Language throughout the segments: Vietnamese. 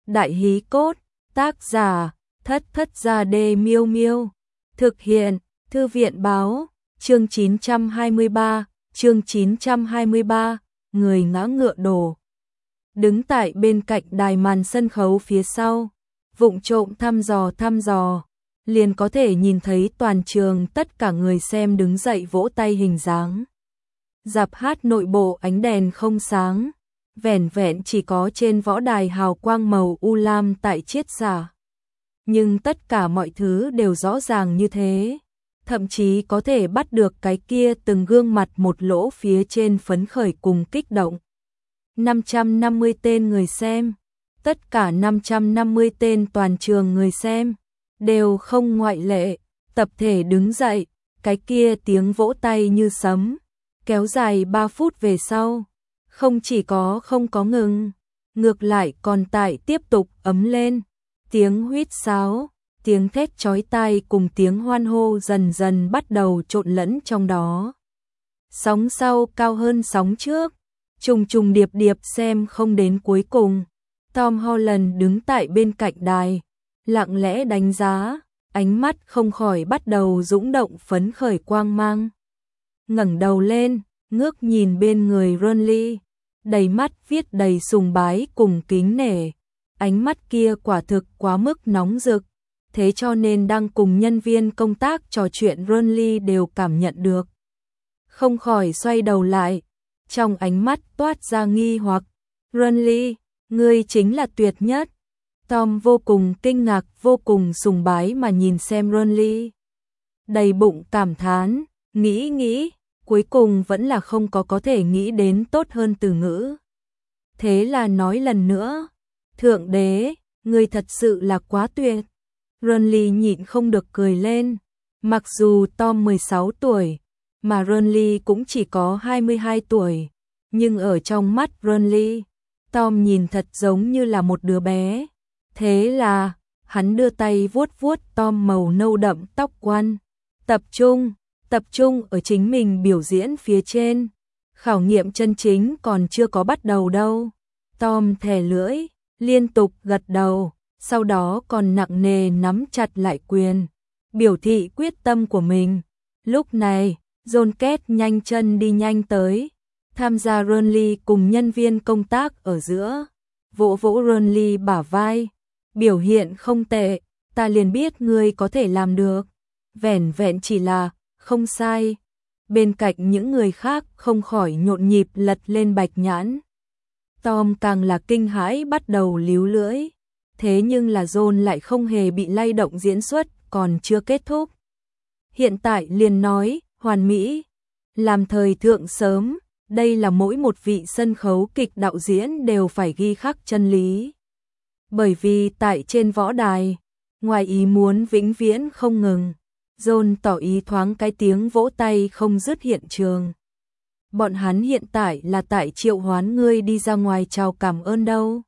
Đại hí cốt, tác giả, Thất Thất Gia Đê Miêu Miêu. Thực hiện, Thư viện báo, chương 923, người ngã ngựa đổ. Đứng tại bên cạnh đài màn sân khấu phía sau, vụng trộm thăm dò, liền có thể nhìn thấy toàn trường tất cả người xem đứng dậy vỗ tay hình dáng. Rạp hát nội bộ ánh đèn không sáng, vẻn vẹn chỉ có trên võ đài hào quang màu u lam tại chiết xạ. Nhưng tất cả mọi thứ đều rõ ràng như thế, thậm chí có thể bắt được cái kia từng gương mặt một lỗ phía trên phấn khởi cùng kích động. 550 tên người xem, tất cả 550 tên toàn trường người xem, đều không ngoại lệ, tập thể đứng dậy, cái kia tiếng vỗ tay như sấm, kéo dài 3 phút về sau, không chỉ có không có ngừng, ngược lại còn tại tiếp tục ấm lên, tiếng huýt sáo, tiếng thét chói tai cùng tiếng hoan hô dần dần bắt đầu trộn lẫn trong đó. Sóng sau cao hơn sóng trước, trùng điệp xem không đến cuối cùng. Tom Holland đứng tại bên cạnh đài, lặng lẽ đánh giá, ánh mắt không khỏi bắt đầu dũng động phấn khởi quang mang. Ngẩng đầu lên, ngước nhìn bên người Ronly, đầy mắt viết đầy sùng bái cùng kính nể. Ánh mắt kia quả thực quá mức nóng rực, thế cho nên đang cùng nhân viên công tác trò chuyện Ronly đều cảm nhận được. Không khỏi xoay đầu lại, trong ánh mắt toát ra nghi hoặc. Ronly, ngươi chính là tuyệt nhất. Tom vô cùng kinh ngạc, vô cùng sùng bái mà nhìn xem Ronly. Đầy bụng cảm thán, nghĩ, cuối cùng vẫn là không có thể nghĩ đến tốt hơn từ ngữ. Thế là nói lần nữa, Thượng đế, ngươi thật sự là quá tuyệt. Ronly nhịn không được cười lên, mặc dù Tom 16 tuổi, mà Ronly cũng chỉ có 22 tuổi, nhưng ở trong mắt Ronly, Tom nhìn thật giống như là một đứa bé. Thế là, hắn đưa tay vuốt Tom màu nâu đậm tóc quăn, tập trung ở chính mình biểu diễn phía trên. Khảo nghiệm chân chính còn chưa có bắt đầu đâu. Tom thè lưỡi, liên tục gật đầu, sau đó còn nặng nề nắm chặt lại quyền, biểu thị quyết tâm của mình. Lúc này, John Kết nhanh chân đi nhanh tới, tham gia Ronly cùng nhân viên công tác ở giữa, vỗ Ronly bả vai, biểu hiện không tệ, ta liền biết ngươi có thể làm được, vẻn vẹn chỉ là, không sai. Bên cạnh những người khác không khỏi nhộn nhịp lật lên bạch nhãn. Tom càng là kinh hãi bắt đầu líu lưỡi, thế nhưng là John lại không hề bị lay động, diễn xuất còn chưa kết thúc. Hiện tại liền nói, hoàn mỹ, làm thời thượng sớm, đây là mỗi một vị sân khấu kịch đạo diễn đều phải ghi khắc chân lý. Bởi vì tại trên võ đài, ngoài ý muốn vĩnh viễn không ngừng, John tỏ ý thoáng cái tiếng vỗ tay không dứt hiện trường. Bọn hắn hiện tại là tại triệu hoán ngươi đi ra ngoài chào cảm ơn đâu.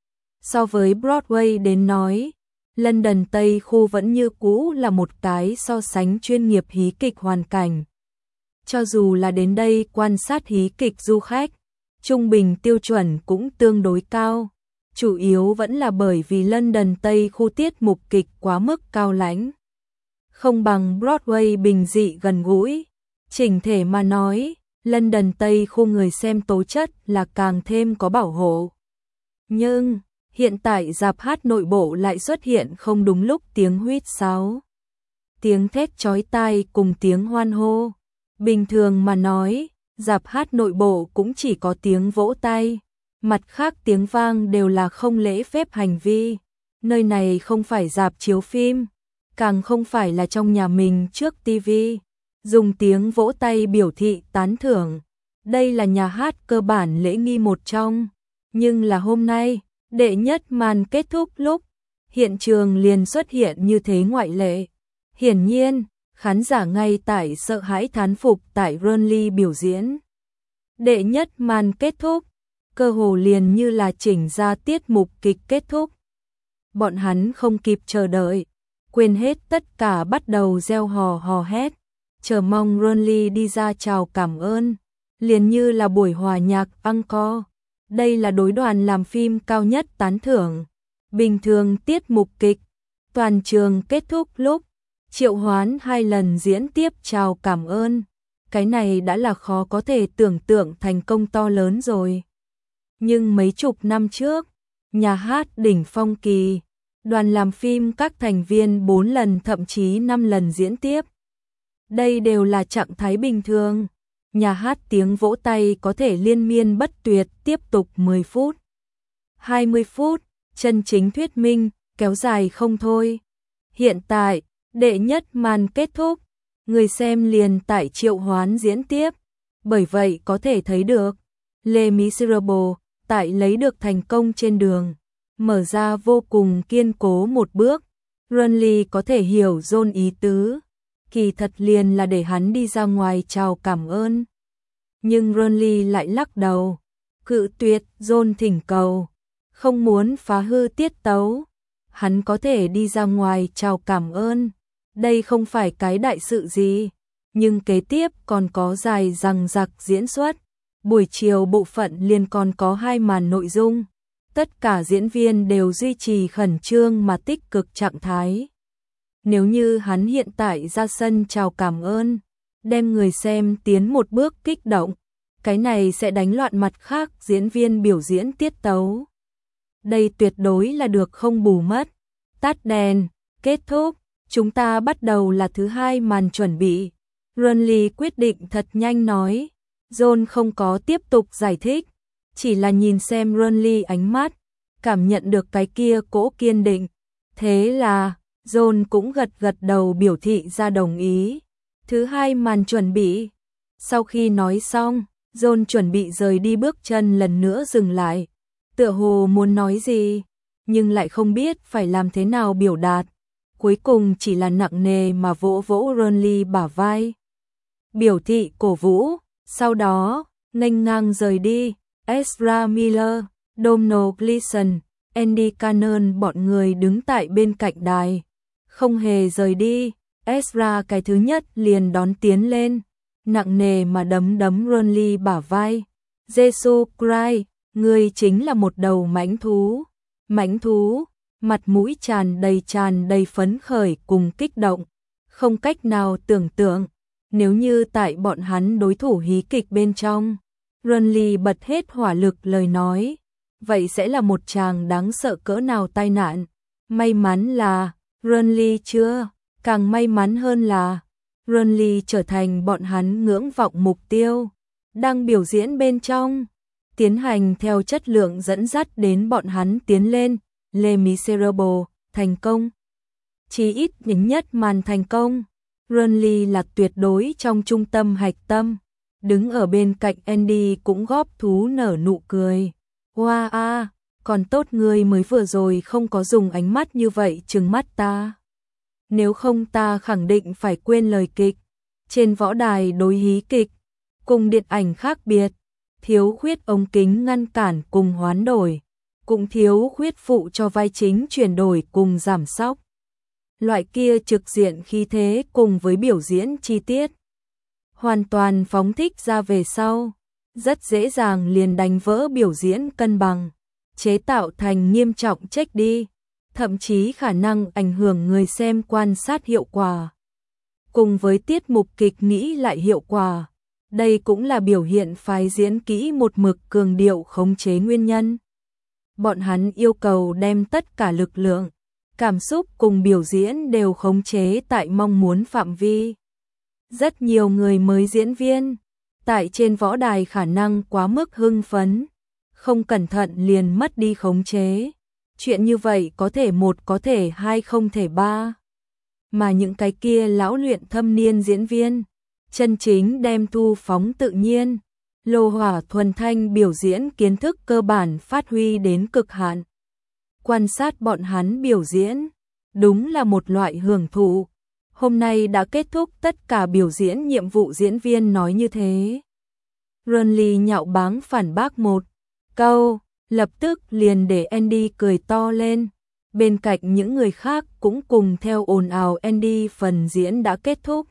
So với Broadway đến nói, London Tây khu vẫn như cũ là một cái so sánh chuyên nghiệp hí kịch hoàn cảnh. Cho dù là đến đây quan sát hí kịch du khách, trung bình tiêu chuẩn cũng tương đối cao. Chủ yếu vẫn là bởi vì London Tây khu tiết mục kịch quá mức cao lãnh. Không bằng Broadway bình dị gần gũi. Chỉnh thể mà nói, London Tây khu người xem tố chất là càng thêm có bảo hộ. Nhưng, hiện tại rạp hát nội bộ lại xuất hiện không đúng lúc tiếng huýt sáo, tiếng thét chói tai cùng tiếng hoan hô. Bình thường mà nói, rạp hát nội bộ cũng chỉ có tiếng vỗ tay, mặt khác tiếng vang đều là không lễ phép hành vi. Nơi này không phải rạp chiếu phim, càng không phải là trong nhà mình trước tivi, dùng tiếng vỗ tay biểu thị tán thưởng. Đây là nhà hát cơ bản lễ nghi một trong, nhưng là hôm nay, đệ nhất màn kết thúc lúc, hiện trường liền xuất hiện như thế ngoại lệ. Hiển nhiên, khán giả ngay tại sợ hãi thán phục tại Ronly biểu diễn. Đệ nhất màn kết thúc, cơ hồ liền như là chỉnh ra tiết mục kịch kết thúc. Bọn hắn không kịp chờ đợi, quên hết tất cả bắt đầu reo hò hét, chờ mong Ronly đi ra chào cảm ơn, liền như là buổi hòa nhạc encore. Đây là đối đoàn làm phim cao nhất tán thưởng. Bình thường tiết mục kịch, toàn trường kết thúc lúc Triệu Hoán 2 lần diễn tiếp chào cảm ơn. Cái này đã là khó có thể tưởng tượng thành công to lớn rồi. Nhưng mấy chục năm trước, nhà hát đỉnh phong kỳ, đoàn làm phim các thành viên 4 lần thậm chí 5 lần diễn tiếp. Đây đều là trạng thái bình thường. Nhà hát tiếng vỗ tay có thể liên miên bất tuyệt tiếp tục 10 phút, 20 phút, chân chính thuyết minh, kéo dài không thôi. Hiện tại, đệ nhất màn kết thúc, người xem liền tại Triệu Hoán diễn tiếp. Bởi vậy có thể thấy được, Les Miserables tại lấy được thành công trên đường, mở ra vô cùng kiên cố một bước. Renly có thể hiểu John ý tứ, kỳ thật liền là để hắn đi ra ngoài chào cảm ơn. Nhưng Renly lại lắc đầu, cự tuyệt John thỉnh cầu, không muốn phá hư tiết tấu. Hắn có thể đi ra ngoài chào cảm ơn, đây không phải cái đại sự gì, nhưng kế tiếp còn có dài dằng dặc diễn xuất. Buổi chiều bộ phận liền còn có 2 màn nội dung, tất cả diễn viên đều duy trì khẩn trương mà tích cực trạng thái. Nếu như hắn hiện tại ra sân chào cảm ơn, đem người xem tiến một bước kích động, cái này sẽ đánh loạn mặt khác diễn viên biểu diễn tiết tấu. Đây tuyệt đối là được không bù mất. Tắt đèn, kết thúc, chúng ta bắt đầu là thứ 2 màn chuẩn bị. Renly quyết định thật nhanh nói. John không có tiếp tục giải thích, chỉ là nhìn xem Renly ánh mắt, cảm nhận được cái kia cỗ kiên định. Thế là, John cũng gật gật đầu biểu thị ra đồng ý. Thứ 2 màn chuẩn bị. Sau khi nói xong, John chuẩn bị rời đi, bước chân lần nữa dừng lại. Tựa hồ muốn nói gì, nhưng lại không biết phải làm thế nào biểu đạt. Cuối cùng chỉ là nặng nề mà vỗ vỗ Renly bả vai, biểu thị cổ vũ. Sau đó, nghênh ngang rời đi. Ezra Miller, Domhnall Gleeson, Andy Cannon bọn người đứng tại bên cạnh đài, không hề rời đi. Ezra cái thứ nhất liền đón tiến lên, nặng nề mà đấm Renly bả vai. Jesus Christ, ngươi chính là một đầu mãnh thú. Mãnh thú, mặt mũi tràn đầy phấn khởi cùng kích động, không cách nào tưởng tượng. Nếu như tại bọn hắn đối thủ hí kịch bên trong, Renly bật hết hỏa lực lời nói, vậy sẽ là một tràng đáng sợ cỡ nào tai nạn. May mắn là Renly chưa, càng may mắn hơn là Renly trở thành bọn hắn ngưỡng vọng mục tiêu, đang biểu diễn bên trong, tiến hành theo chất lượng dẫn dắt đến bọn hắn tiến lên. Les Miserables thành công, chỉ ít nhất màn thành công. Renly là tuyệt đối trong trung tâm hạch tâm, đứng ở bên cạnh Andy cũng góp thú nở nụ cười. Wow a, còn tốt ngươi mới vừa rồi không có dùng ánh mắt như vậy trừng mắt ta. Nếu không ta khẳng định phải quên lời kịch. Trên võ đài đối hí kịch, cùng điện ảnh khác biệt, thiếu khuyết ống kính ngăn cản cùng hoán đổi, cũng thiếu khuyết phụ cho vai chính chuyển đổi cùng giảm sóc. Loại kia trực diện khí thế cùng với biểu diễn chi tiết, hoàn toàn phóng thích ra về sau, rất dễ dàng liền đánh vỡ biểu diễn cân bằng, chế tạo thành nghiêm trọng trách đi, thậm chí khả năng ảnh hưởng người xem quan sát hiệu quả. Cùng với tiết mục kịch nghĩ lại hiệu quả, đây cũng là biểu hiện phái diễn kỹ một mực cường điệu khống chế nguyên nhân. Bọn hắn yêu cầu đem tất cả lực lượng, cảm xúc cùng biểu diễn đều khống chế tại mong muốn phạm vi. Rất nhiều người mới diễn viên, tại trên võ đài khả năng quá mức hưng phấn, không cẩn thận liền mất đi khống chế. Chuyện như vậy có thể 1 có thể 2 không thể 3. Mà những cái kia lão luyện thâm niên diễn viên, chân chính đem thu phóng tự nhiên, lô hỏa thuần thanh biểu diễn kiến thức cơ bản phát huy đến cực hạn. Quan sát bọn hắn biểu diễn, đúng là một loại hưởng thụ. Hôm nay đã kết thúc tất cả biểu diễn nhiệm vụ, diễn viên nói như thế. Renly nhạo báng phản bác một câu, lập tức liền để Andy cười to lên. Bên cạnh những người khác cũng cùng theo ồn ào. Andy phần diễn đã kết thúc.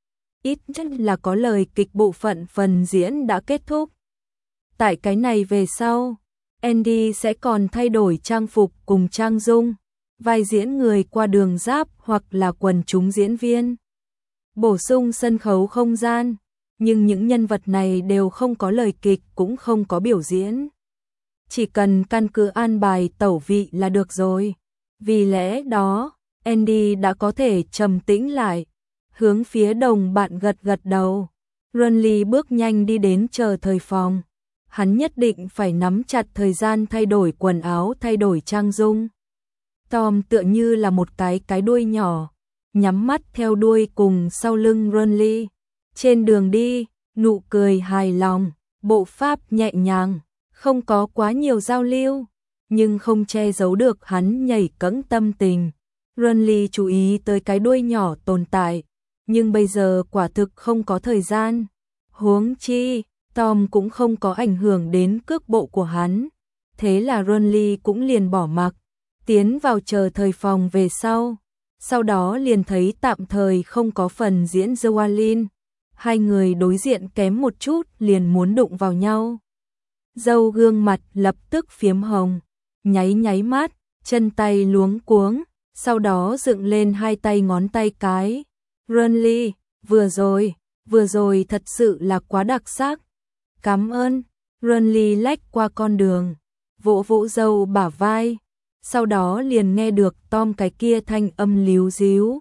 Ít nhất là có lời kịch bộ phận phần diễn đã kết thúc. Tại cái này về sau, Andy sẽ còn thay đổi trang phục cùng trang dung, vai diễn người qua đường giáp hoặc là quần chúng diễn viên. Bổ sung sân khấu không gian, nhưng những nhân vật này đều không có lời kịch cũng không có biểu diễn. Chỉ cần căn cứ an bài tẩu vị là được rồi. Vì lẽ đó, Andy đã có thể trầm tĩnh lại, hướng phía đồng bạn gật gật đầu. Ronly bước nhanh đi đến chờ thời phòng. Hắn nhất định phải nắm chặt thời gian thay đổi quần áo, thay đổi trang dung. Tom tựa như là một cái đuôi nhỏ, nhắm mắt theo đuôi cùng sau lưng Ronly. Trên đường đi, nụ cười hài lòng, bộ pháp nhẹ nhàng, không có quá nhiều giao lưu, nhưng không che giấu được hắn nhảy cẫng tâm tình. Ronly chú ý tới cái đuôi nhỏ tồn tại, nhưng bây giờ quả thực không có thời gian. Huống chi, Tom cũng không có ảnh hưởng đến cước bộ của hắn. Thế là Ronly cũng liền bỏ mặc, tiến vào chờ thời phòng về sau. Sau đó liền thấy tạm thời không có phần diễn Joalin. Hai người đối diện kém một chút liền muốn đụng vào nhau. Dâu gương mặt lập tức phiếm hồng, nháy mắt, chân tay luống cuống, sau đó dựng lên hai tay ngón tay cái. Ronly, vừa rồi thật sự là quá đặc sắc. Cảm ơn. Ronly lách qua con đường, vỗ vỗ dâu bả vai, sau đó liền nghe được Tom cái kia thanh âm líu díu.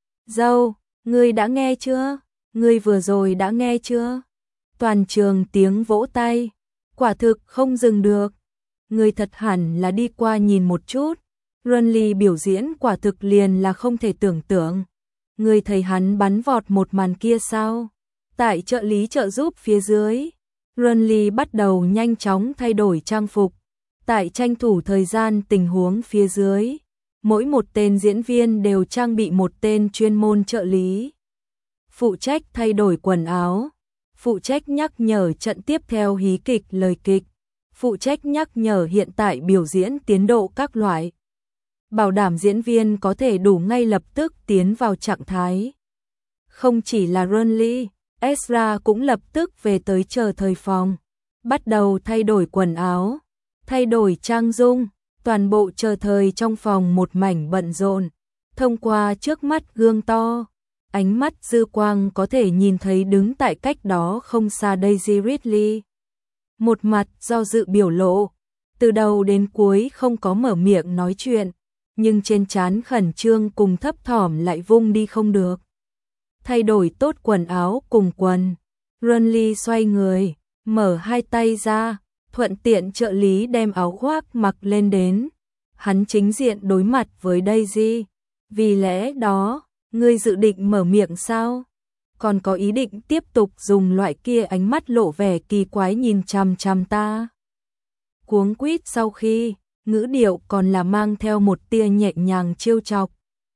Dâu, ngươi đã nghe chưa? Ngươi vừa rồi đã nghe chưa? Toàn trường tiếng vỗ tay, quả thực không dừng được. Ngươi thật hẳn là đi qua nhìn một chút. Ronly biểu diễn quả thực liền là không thể tưởng tượng. Ngươi thấy hắn bắn vọt một màn kia sao? Tại trợ lý trợ giúp phía dưới, Ronly bắt đầu nhanh chóng thay đổi trang phục. Tại tranh thủ thời gian tình huống phía dưới, mỗi một tên diễn viên đều trang bị một tên chuyên môn trợ lý. Phụ trách thay đổi quần áo, phụ trách nhắc nhở trận tiếp theo hí kịch lời kịch, phụ trách nhắc nhở hiện tại biểu diễn tiến độ các loại. Bảo đảm diễn viên có thể đủ ngay lập tức tiến vào trạng thái. Không chỉ là Ronly, Ezra cũng lập tức về tới chờ thời phòng, bắt đầu thay đổi quần áo, thay đổi trang dung, toàn bộ chờ thời trong phòng một mảnh bận rộn. Thông qua trước mắt gương to, ánh mắt dư quang có thể nhìn thấy đứng tại cách đó không xa Daisy Ridley. Một mặt do dự biểu lộ, từ đầu đến cuối không có mở miệng nói chuyện, nhưng trên trán khẩn trương cùng thấp thỏm lại vung đi không được. Thay đổi tốt quần áo cùng quần, Ronly xoay người, mở hai tay ra, thuận tiện trợ lý đem áo khoác mặc lên đến. Hắn chính diện đối mặt với Daisy. Vì lẽ đó, ngươi dự định mở miệng sao? Còn có ý định tiếp tục dùng loại kia ánh mắt lộ vẻ kỳ quái nhìn chằm chằm ta? Cuống quýt sau khi, ngữ điệu còn là mang theo một tia nhẹ nhàng trêu chọc.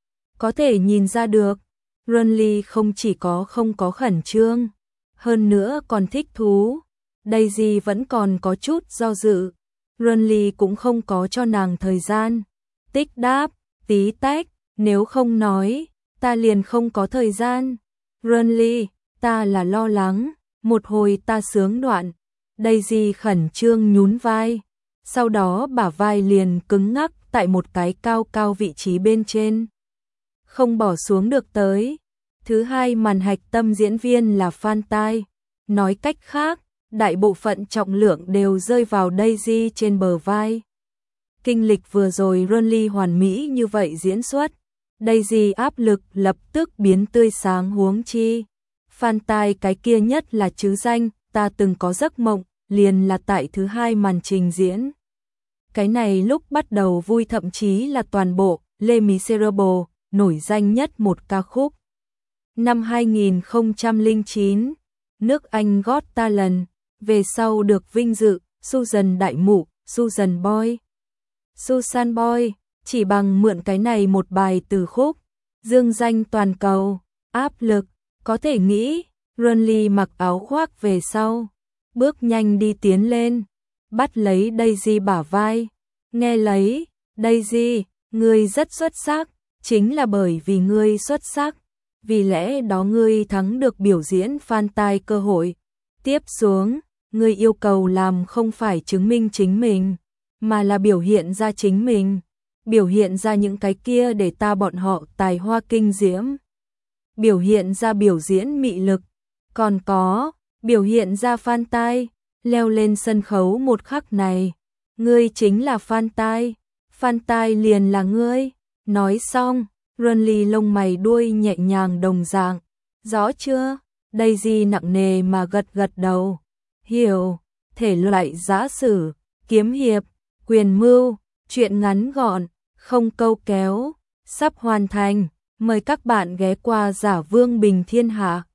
Có thể nhìn ra được, Ronly không chỉ không có khẩn trương, hơn nữa còn thích thú. Daisy vẫn còn có chút do dự. Ronly cũng không có cho nàng thời gian. Tích đáp, tí tách, nếu không nói, ta liền không có thời gian. Ronly, ta là lo lắng, một hồi ta sướng đoạn. Daisy khẩn trương nhún vai, sau đó bả vai liền cứng ngắc tại một cái cao cao vị trí bên trên. Không bỏ xuống được tới. Thứ hai màn hạch tâm diễn viên là Phan Tai. Nói cách khác, đại bộ phận trọng lượng đều rơi vào Daisy trên bờ vai. Kinh lịch vừa rồi Ronly hoàn mỹ như vậy diễn xuất, Daisy áp lực lập tức biến tươi sáng huống chi. Phan Tai cái kia nhất là chứ danh, ta từng có giấc mộng, liền là tại thứ hai màn trình diễn. Cái này lúc bắt đầu vui thậm chí là toàn bộ Les Miserables, nổi danh nhất một ca khúc. Năm 2009, nước Anh Got Talent, về sau được vinh dự, Susan đại mụ, Susan Boy. Susan Boy, chỉ bằng mượn cái này một bài từ khúc, dương danh toàn cầu, áp lực, có thể nghĩ, Ronly mặc áo khoác về sau, bước nhanh đi tiến lên, bắt lấy Daisy bả vai, nghe lấy, Daisy, ngươi rất xuất sắc, chính là bởi vì ngươi xuất sắc, vì lẽ đó ngươi thắng được biểu diễn Phan Tai cơ hội. Tiếp xuống, ngươi yêu cầu làm không phải chứng minh chính mình, mà là biểu hiện ra chính mình, biểu hiện ra những cái kia để bọn họ tài hoa kinh diễm, biểu hiện ra biểu diễn mị lực, còn có biểu hiện ra Phan Tai, leo lên sân khấu một khắc này, ngươi chính là Phan Tai, Phan Tai liền là ngươi. Nói xong, Runly lông mày đuôi nhẹ nhàng đồng dạng, rõ chưa? Daisy nặng nề mà gật gật đầu, hiểu, thể loại giả sử, kiếm hiệp, quyền mưu, truyện ngắn gọn, không câu kéo, sắp hoàn thành, mời các bạn ghé qua Giả Vương Bình Thiên Hạ.